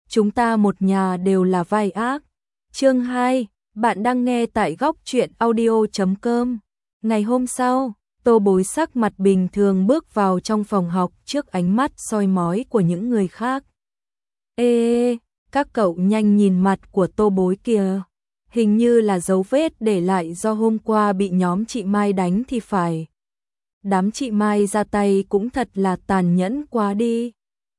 chúng ta một nhà đều là vai ác. Chương 2, bạn đang nghe tại góc truyện audio.com. Ngày hôm sau, Tô Bối sắc mặt bình thường bước vào trong phòng học trước ánh mắt soi mói của những người khác. Ê, các cậu nhanh nhìn mặt của Tô Bối kìa. Hình như là dấu vết để lại do hôm qua bị nhóm chị Mai đánh thì phải. Đám chị Mai ra tay cũng thật là tàn nhẫn quá đi.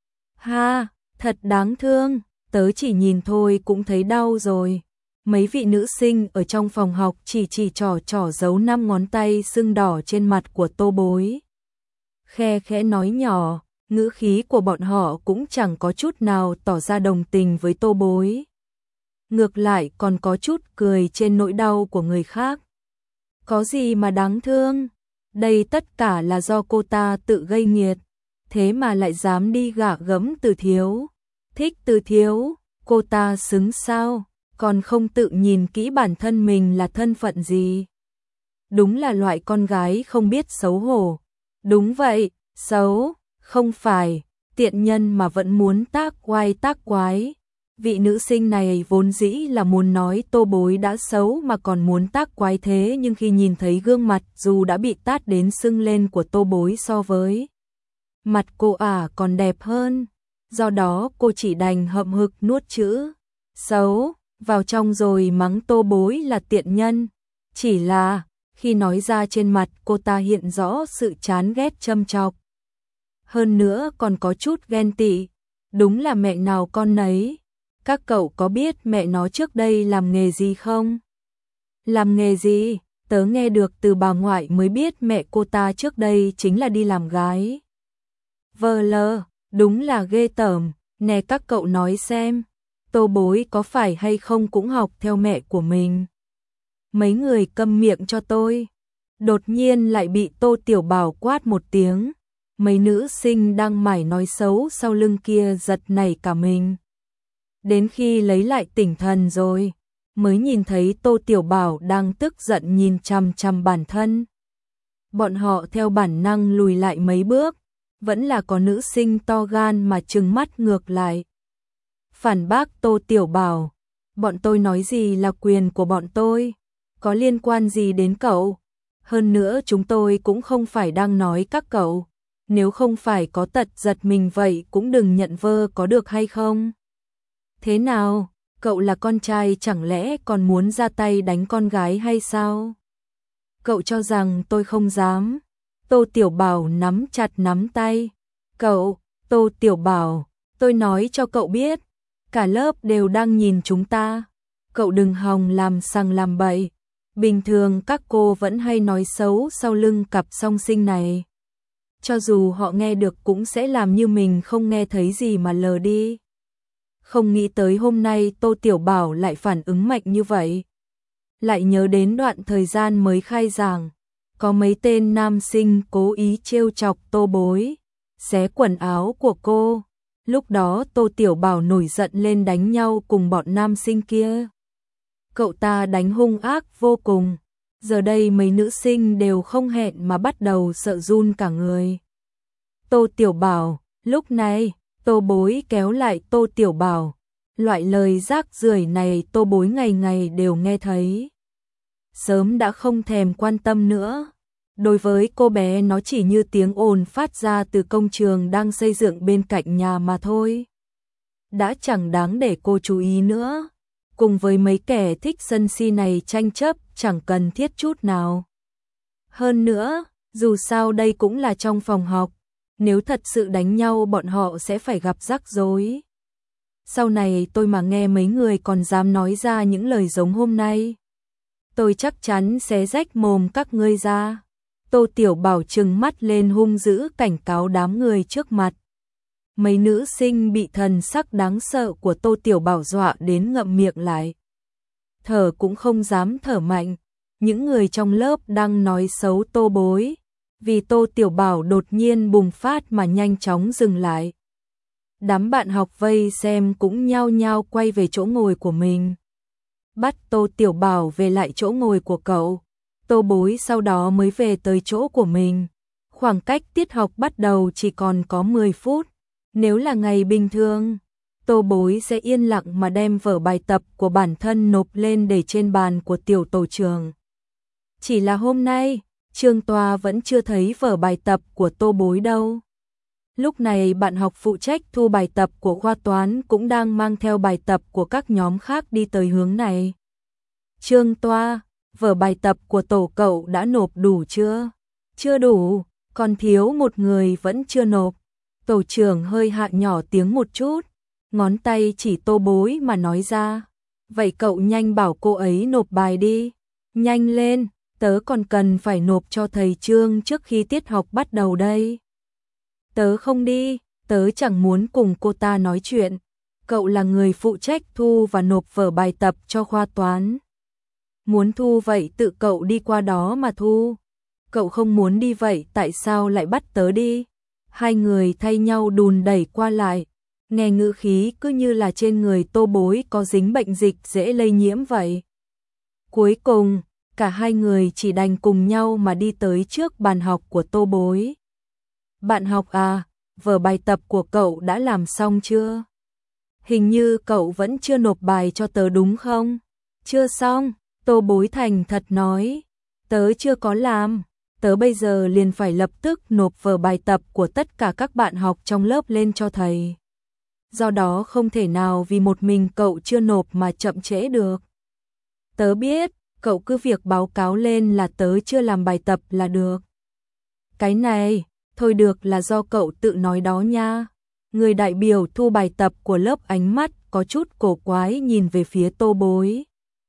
Ha, thật đáng thương, tớ chỉ nhìn thôi cũng thấy đau rồi. Mấy vị nữ sinh ở trong phòng học chỉ trỏ giấu 5 ngón tay sưng đỏ trên mặt của Tô Bối. Khe khẽ nói nhỏ, ngữ khí của bọn họ cũng chẳng có chút nào tỏ ra đồng tình với Tô Bối. Ngược lại còn có chút cười trên nỗi đau của người khác. Có gì mà đáng thương, đây tất cả là do cô ta tự gây nghiệt, thế mà lại dám đi gạ gẫm Từ Thiếu. Thích Từ Thiếu, cô ta xứng sao, còn không tự nhìn kỹ bản thân mình là thân phận gì. Đúng là loại con gái không biết xấu hổ. Đúng vậy, xấu, không phải, tiện nhân mà vẫn muốn tác oai tác quái. Vị nữ sinh này vốn dĩ là muốn nói Tô Bối đã xấu mà còn muốn tác quái, thế nhưng khi nhìn thấy gương mặt dù đã bị tát đến sưng lên của Tô Bối so với mặt cô còn đẹp hơn, do đó cô chỉ đành hậm hực nuốt chữ xấu vào trong rồi mắng Tô Bối là tiện nhân. Chỉ là khi nói ra trên mặt cô ta hiện rõ sự chán ghét châm chọc. Hơn nữa còn có chút ghen tị, đúng là mẹ nào con nấy. Các cậu có biết mẹ nó trước đây làm nghề gì không? Làm nghề gì? Tớ nghe được từ bà ngoại mới biết mẹ cô ta trước đây chính là đi làm gái. Vờ lờ, đúng là ghê tởm. Nè các cậu nói xem, Tô Bối có phải hay không cũng học theo mẹ của mình? Mấy người câm miệng cho tôi. Đột nhiên lại bị Tô Tiểu Bảo quát một tiếng. Mấy nữ sinh đang mải nói xấu sau lưng kia giật nảy cả mình. Đến khi lấy lại tỉnh thần rồi, mới nhìn thấy Tô Tiểu Bảo đang tức giận nhìn chằm chằm bản thân. Bọn họ theo bản năng lùi lại mấy bước, vẫn là có nữ sinh to gan mà trừng mắt ngược lại. Phản bác Tô Tiểu Bảo, bọn tôi nói gì là quyền của bọn tôi, có liên quan gì đến cậu? Hơn nữa chúng tôi cũng không phải đang nói các cậu, nếu không phải có tật giật mình vậy cũng đừng nhận vơ có được hay không? Thế nào, cậu là con trai chẳng lẽ còn muốn ra tay đánh con gái hay sao? Cậu cho rằng tôi không dám? Tô Tiểu Bảo nắm chặt nắm tay. Cậu, Tô Tiểu Bảo, tôi nói cho cậu biết, cả lớp đều đang nhìn chúng ta. Cậu đừng hòng làm sằng làm bậy. Bình thường các cô vẫn hay nói xấu sau lưng cặp song sinh này. Cho dù họ nghe được cũng sẽ làm như mình không nghe thấy gì mà lờ đi. Không nghĩ tới hôm nay Tô Tiểu Bảo lại phản ứng mạnh như vậy. Lại nhớ đến đoạn thời gian mới khai giảng, có mấy tên nam sinh cố ý trêu chọc Tô Bối, xé quần áo của cô. Lúc đó Tô Tiểu Bảo nổi giận lên đánh nhau cùng bọn nam sinh kia. Cậu ta đánh hung ác vô cùng. Giờ đây mấy nữ sinh đều không hẹn mà bắt đầu sợ run cả người. Tô Tiểu Bảo, lúc này Tô Bối kéo lại Tô Tiểu Bảo. Loại lời rác rưởi này Tô Bối ngày ngày đều nghe thấy. Sớm đã không thèm quan tâm nữa. Đối với cô bé nó chỉ như tiếng ồn phát ra từ công trường đang xây dựng bên cạnh nhà mà thôi. Đã chẳng đáng để cô chú ý nữa. Cùng với mấy kẻ thích sân si này tranh chấp chẳng cần thiết chút nào. Hơn nữa, dù sao đây cũng là trong phòng học. Nếu thật sự đánh nhau bọn họ sẽ phải gặp rắc rối. Sau này tôi mà nghe mấy người còn dám nói ra những lời giống hôm nay, tôi chắc chắn sẽ rách mồm các ngươi ra. Tô Tiểu Bảo trừng mắt lên hung dữ cảnh cáo đám người trước mặt. Mấy nữ sinh bị thần sắc đáng sợ của Tô Tiểu Bảo dọa đến ngậm miệng lại. Thở cũng không dám thở mạnh. Những người trong lớp đang nói xấu Tô Bối. Vì Tô Tiểu Bảo đột nhiên bùng phát mà nhanh chóng dừng lại. Đám bạn học vây xem cũng nhao nhao quay về chỗ ngồi của mình. Bắt Tô Tiểu Bảo về lại chỗ ngồi của cậu. Tô Bối sau đó mới về tới chỗ của mình. Khoảng cách tiết học bắt đầu chỉ còn có 10 phút. Nếu là ngày bình thường, Tô Bối sẽ yên lặng mà đem vở bài tập của bản thân nộp lên để trên bàn của tiểu tổ trưởng. Chỉ là hôm nay, Trương Toa vẫn chưa thấy vở bài tập của Tô Bối đâu. Lúc này bạn học phụ trách thu bài tập của khoa toán cũng đang mang theo bài tập của các nhóm khác đi tới hướng này. Trương Toa, vở bài tập của tổ cậu đã nộp đủ chưa? Chưa đủ, còn thiếu một người vẫn chưa nộp. Tổ trưởng hơi hạ nhỏ tiếng một chút, ngón tay chỉ Tô Bối mà nói ra. Vậy cậu nhanh bảo cô ấy nộp bài đi. Nhanh lên, tớ còn cần phải nộp cho thầy Trương trước khi tiết học bắt đầu đây. Tớ không đi, tớ chẳng muốn cùng cô ta nói chuyện. Cậu là người phụ trách thu và nộp vở bài tập cho khoa toán. Muốn thu vậy tự cậu đi qua đó mà thu. Cậu không muốn đi vậy tại sao lại bắt tớ đi? Hai người thay nhau đùn đẩy qua lại. Nghe ngữ khí cứ như là trên người Tô Bối có dính bệnh dịch dễ lây nhiễm vậy. Cuối cùng, cả hai người chỉ đành cùng nhau mà đi tới trước bàn học của Tô Bối. Bạn học à, vở bài tập của cậu đã làm xong chưa? Hình như cậu vẫn chưa nộp bài cho tớ đúng không? Chưa xong, Tô Bối thành thật nói. Tớ chưa có làm, tớ bây giờ liền phải lập tức nộp vở bài tập của tất cả các bạn học trong lớp lên cho thầy. Do đó không thể nào vì một mình cậu chưa nộp mà chậm trễ được. Tớ biết, cậu cứ việc báo cáo lên là tớ chưa làm bài tập là được. Cái này, thôi được là do cậu tự nói đó nha. Người đại biểu thu bài tập của lớp ánh mắt có chút cổ quái nhìn về phía Tô Bối.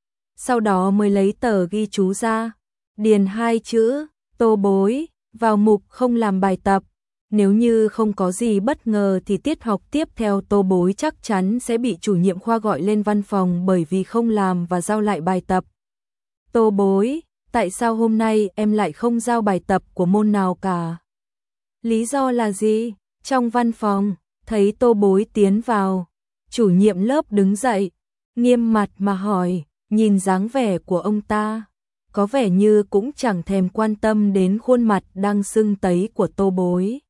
Sau đó mới lấy tờ ghi chú ra, điền 2 chữ, Tô Bối, vào mục không làm bài tập. Nếu như không có gì bất ngờ thì tiết học tiếp theo Tô Bối chắc chắn sẽ bị chủ nhiệm khoa gọi lên văn phòng bởi vì không làm và giao lại bài tập. Tô Bối, tại sao hôm nay em lại không giao bài tập của môn nào cả? Lý do là gì? Trong văn phòng, thấy Tô Bối tiến vào, chủ nhiệm lớp đứng dậy, nghiêm mặt mà hỏi, nhìn dáng vẻ của ông ta, có vẻ như cũng chẳng thèm quan tâm đến khuôn mặt đang sưng tấy của Tô Bối.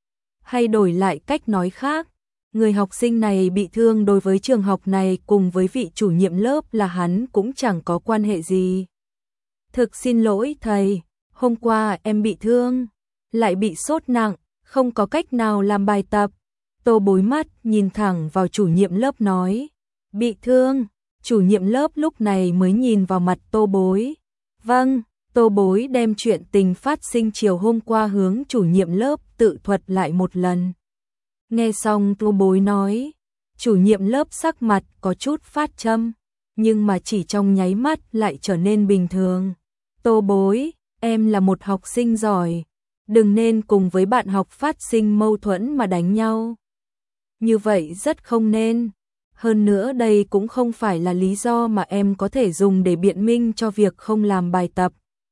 Hay đổi lại cách nói khác, người học sinh này bị thương đối với trường học này cùng với vị chủ nhiệm lớp là hắn cũng chẳng có quan hệ gì. Thực xin lỗi thầy, hôm qua em bị thương, lại bị sốt nặng, không có cách nào làm bài tập. Tô Bối mắt nhìn thẳng vào chủ nhiệm lớp nói, bị thương. Chủ nhiệm lớp lúc này mới nhìn vào mặt Tô Bối. Vâng, Tô Bối đem chuyện tình phát sinh chiều hôm qua hướng chủ nhiệm lớp tự thuật lại một lần. Nghe xong Tô Bối nói, chủ nhiệm lớp sắc mặt có chút phát châm, nhưng mà chỉ trong nháy mắt lại trở nên bình thường. Tô Bối, em là một học sinh giỏi, đừng nên cùng với bạn học phát sinh mâu thuẫn mà đánh nhau. Như vậy rất không nên. Hơn nữa đây cũng không phải là lý do mà em có thể dùng để biện minh cho việc không làm bài tập.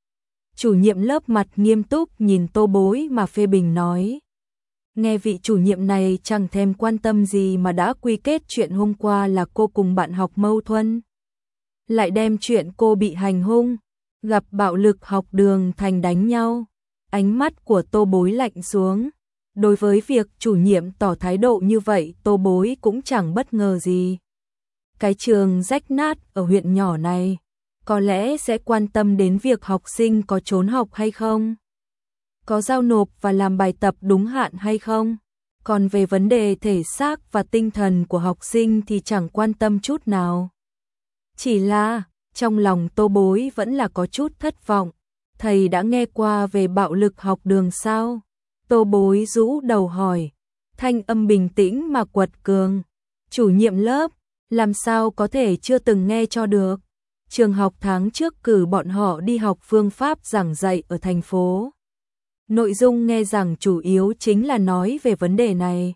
Chủ nhiệm lớp mặt nghiêm túc nhìn Tô Bối mà phê bình nói. Nghe vị chủ nhiệm này chẳng thèm quan tâm gì mà đã quy kết chuyện hôm qua là cô cùng bạn học mâu thuẫn. Lại đem chuyện cô bị hành hung, gặp bạo lực học đường thành đánh nhau. Ánh mắt của Tô Bối lạnh xuống. Đối với việc chủ nhiệm tỏ thái độ như vậy Tô Bối cũng chẳng bất ngờ gì. Cái trường rách nát ở huyện nhỏ này, có lẽ sẽ quan tâm đến việc học sinh có trốn học hay không, có giao nộp và làm bài tập đúng hạn hay không. Còn về vấn đề thể xác và tinh thần của học sinh thì chẳng quan tâm chút nào. Chỉ là, trong lòng Tô Bối vẫn là có chút thất vọng. Thầy đã nghe qua về bạo lực học đường sao? Tô Bối rũ đầu hỏi, thanh âm bình tĩnh mà quật cường. Chủ nhiệm lớp, làm sao có thể chưa từng nghe cho được. Trường học tháng trước cử bọn họ đi học phương pháp giảng dạy ở thành phố. Nội dung nghe rằng chủ yếu chính là nói về vấn đề này.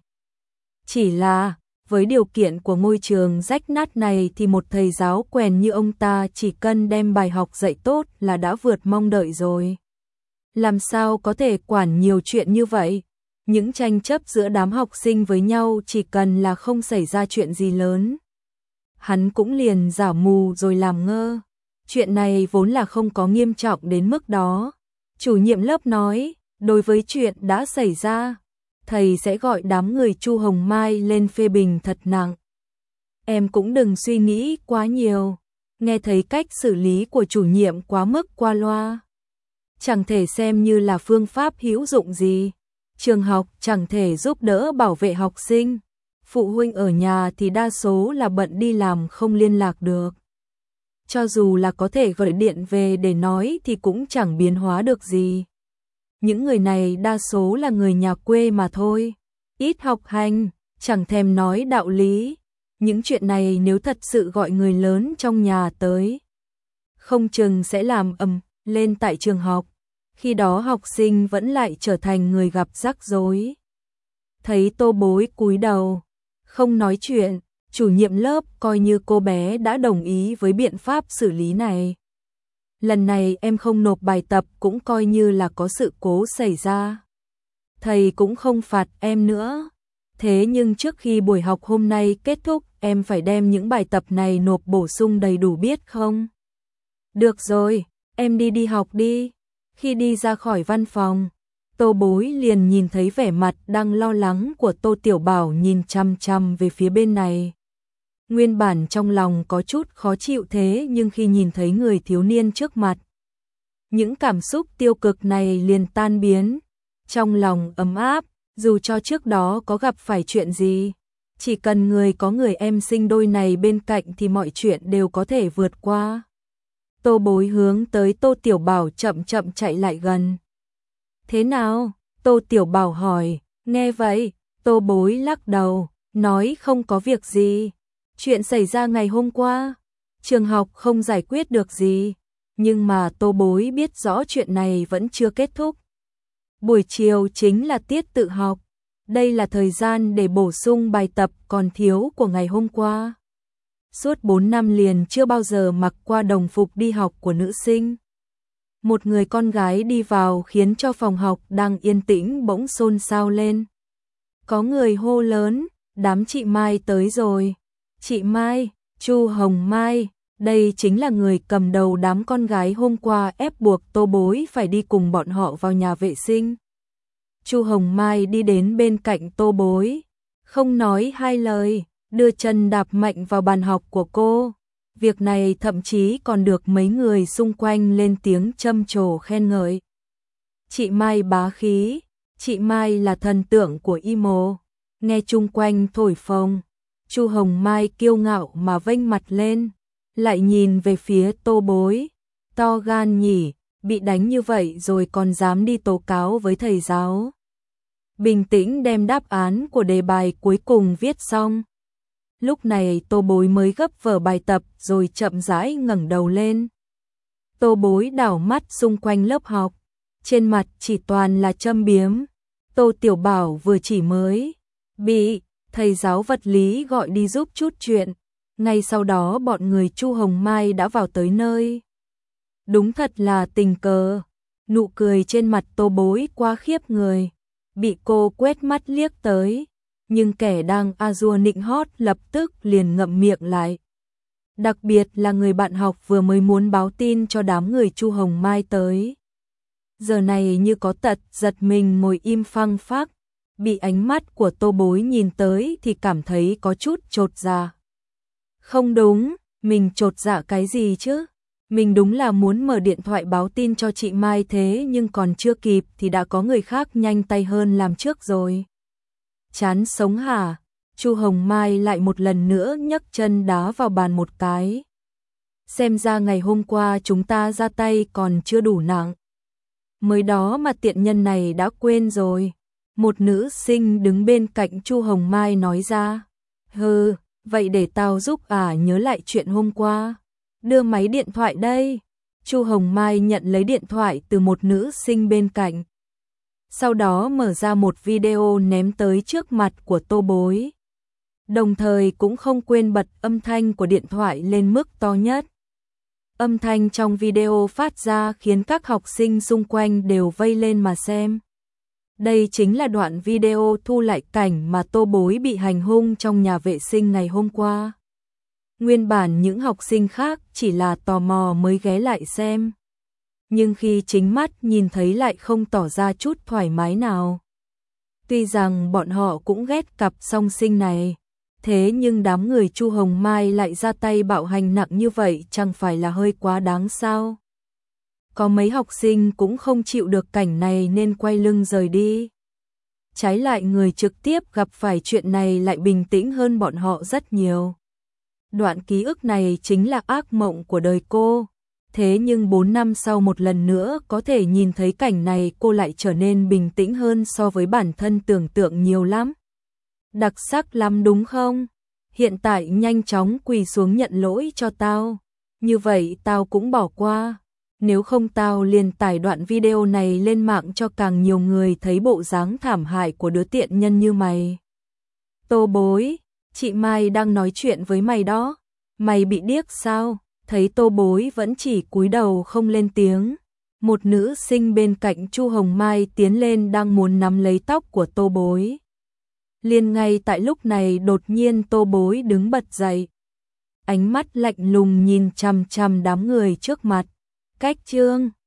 Chỉ là, với điều kiện của ngôi trường rách nát này thì một thầy giáo quèn như ông ta chỉ cần đem bài học dạy tốt là đã vượt mong đợi rồi. Làm sao có thể quản nhiều chuyện như vậy? Những tranh chấp giữa đám học sinh với nhau chỉ cần là không xảy ra chuyện gì lớn. Hắn cũng liền giả mù rồi làm ngơ. Chuyện này vốn là không có nghiêm trọng đến mức đó. Chủ nhiệm lớp nói, đối với chuyện đã xảy ra, thầy sẽ gọi đám người Chu Hồng Mai lên phê bình thật nặng. em cũng đừng suy nghĩ quá nhiều. Nghe thấy cách xử lý của chủ nhiệm quá mức qua loa, chẳng thể xem như là phương pháp hữu dụng gì. Trường học chẳng thể giúp đỡ bảo vệ học sinh. Phụ huynh ở nhà thì đa số là bận đi làm không liên lạc được. Cho dù là có thể gọi điện về để nói thì cũng chẳng biến hóa được gì. Những người này đa số là người nhà quê mà thôi, ít học hành, chẳng thèm nói đạo lý. Những chuyện này nếu thật sự gọi người lớn trong nhà tới, không chừng sẽ làm ầm lên tại trường học. Khi đó học sinh vẫn lại trở thành người gặp rắc rối. Thấy Tô Bối cúi đầu, không nói chuyện, chủ nhiệm lớp coi như cô bé đã đồng ý với biện pháp xử lý này. Lần này em không nộp bài tập cũng coi như là có sự cố xảy ra. Thầy cũng không phạt em nữa. Thế nhưng trước khi buổi học hôm nay kết thúc, em phải đem những bài tập này nộp bổ sung đầy đủ biết không? Được rồi, em đi học đi. Khi đi ra khỏi văn phòng, Tô Bối liền nhìn thấy vẻ mặt đang lo lắng của Tô Tiểu Bảo nhìn chằm chằm về phía bên này. Nguyên bản trong lòng có chút khó chịu thế nhưng khi nhìn thấy người thiếu niên trước mặt, những cảm xúc tiêu cực này liền tan biến. Trong lòng ấm áp, dù cho trước đó có gặp phải chuyện gì, chỉ cần có người em sinh đôi này bên cạnh thì mọi chuyện đều có thể vượt qua. Tô Bối hướng tới Tô Tiểu Bảo chậm chậm chạy lại gần. Thế nào? Tô Tiểu Bảo hỏi. Nghe vậy, Tô Bối lắc đầu, nói không có việc gì. Chuyện xảy ra ngày hôm qua, trường học không giải quyết được gì. Nhưng mà Tô Bối biết rõ chuyện này vẫn chưa kết thúc. Buổi chiều chính là tiết tự học. Đây là thời gian để bổ sung bài tập còn thiếu của ngày hôm qua. Suốt 4 năm liền chưa bao giờ mặc qua đồng phục đi học của nữ sinh. Một người con gái đi vào khiến cho phòng học đang yên tĩnh bỗng xôn xao lên. Có người hô lớn, đám chị Mai tới rồi. Chị Mai, Chu Hồng Mai, đây chính là người cầm đầu đám con gái hôm qua ép buộc Tô Bối phải đi cùng bọn họ vào nhà vệ sinh. Chu Hồng Mai đi đến bên cạnh Tô Bối, không nói hai lời, đưa chân đạp mạnh vào bàn học của cô. Việc này thậm chí còn được mấy người xung quanh lên tiếng trầm trồ khen ngợi. Chị Mai bá khí, chị Mai là thần tượng của emo. Nghe chung quanh thổi phồng, Chu Hồng Mai kiêu ngạo mà vênh mặt lên, lại nhìn về phía Tô Bối. To gan nhỉ, bị đánh như vậy rồi còn dám đi tố cáo với thầy giáo. Bình tĩnh đem đáp án của đề bài cuối cùng viết xong. Lúc này Tô Bối mới gấp vở bài tập rồi chậm rãi ngẩng đầu lên. Tô Bối đảo mắt xung quanh lớp học, trên mặt chỉ toàn là châm biếm. Tô Tiểu Bảo vừa chỉ mới bị thầy giáo vật lý gọi đi giúp chút chuyện. Ngay sau đó bọn người Chu Hồng Mai đã vào tới nơi. Đúng thật là tình cờ. Nụ cười trên mặt Tô Bối quá khiếp người. Bị cô quét mắt liếc tới. Nhưng kẻ đang a dua nịnh hót lập tức liền ngậm miệng lại. Đặc biệt là người bạn học vừa mới muốn báo tin cho đám người Chu Hồng Mai tới. Giờ này như có tật giật mình ngồi im phăng phắc. Bị ánh mắt của Tô Bối nhìn tới thì cảm thấy có chút chột dạ. Không đúng, mình chột dạ cái gì chứ? Mình đúng là muốn mở điện thoại báo tin cho chị Mai thế nhưng còn chưa kịp thì đã có người khác nhanh tay hơn làm trước rồi. Chán sống hả? Chu Hồng Mai lại một lần nữa nhấc chân đá vào bàn một cái. Xem ra ngày hôm qua chúng ta ra tay còn chưa đủ nặng. Mới đó mà tiện nhân này đã quên rồi. Một nữ sinh đứng bên cạnh Chu Hồng Mai nói ra. Hừ, vậy để tao giúp nhớ lại chuyện hôm qua. Đưa máy điện thoại đây. Chu Hồng Mai nhận lấy điện thoại từ một nữ sinh bên cạnh. Sau đó mở ra một video ném tới trước mặt của Tô Bối. Đồng thời cũng không quên bật âm thanh của điện thoại lên mức to nhất. Âm thanh trong video phát ra khiến các học sinh xung quanh đều vây lên mà xem. Đây chính là đoạn video thu lại cảnh mà Tô Bối bị hành hung trong nhà vệ sinh ngày hôm qua. Nguyên bản những học sinh khác chỉ là tò mò mới ghé lại xem. Nhưng khi chính mắt nhìn thấy lại không tỏ ra chút thoải mái nào. Tuy rằng bọn họ cũng ghét cặp song sinh này, Thế nhưng đám người Chu Hồng Mai lại ra tay bạo hành nặng như vậy chẳng phải là hơi quá đáng sao? Có mấy học sinh cũng không chịu được cảnh này nên quay lưng rời đi. Trái lại người trực tiếp gặp phải chuyện này lại bình tĩnh hơn bọn họ rất nhiều. Đoạn ký ức này chính là ác mộng của đời cô. Thế nhưng 4 năm sau một lần nữa có thể nhìn thấy cảnh này cô lại trở nên bình tĩnh hơn so với bản thân tưởng tượng nhiều lắm. Đặc sắc lắm đúng không? Hiện tại nhanh chóng quỳ xuống nhận lỗi cho tao. Như vậy tao cũng bỏ qua. Nếu không tao liền tải đoạn video này lên mạng cho càng nhiều người thấy bộ dáng thảm hại của đứa tiện nhân như mày. Tô Bối, chị Mai đang nói chuyện với mày đó. Mày bị điếc sao? Thấy Tô Bối vẫn chỉ cúi đầu không lên tiếng. Một nữ sinh bên cạnh Chu Hồng Mai tiến lên đang muốn nắm lấy tóc của Tô Bối. Liền ngay tại lúc này đột nhiên Tô Bối đứng bật dậy. Ánh mắt lạnh lùng nhìn chằm chằm đám người trước mặt. Cách Trương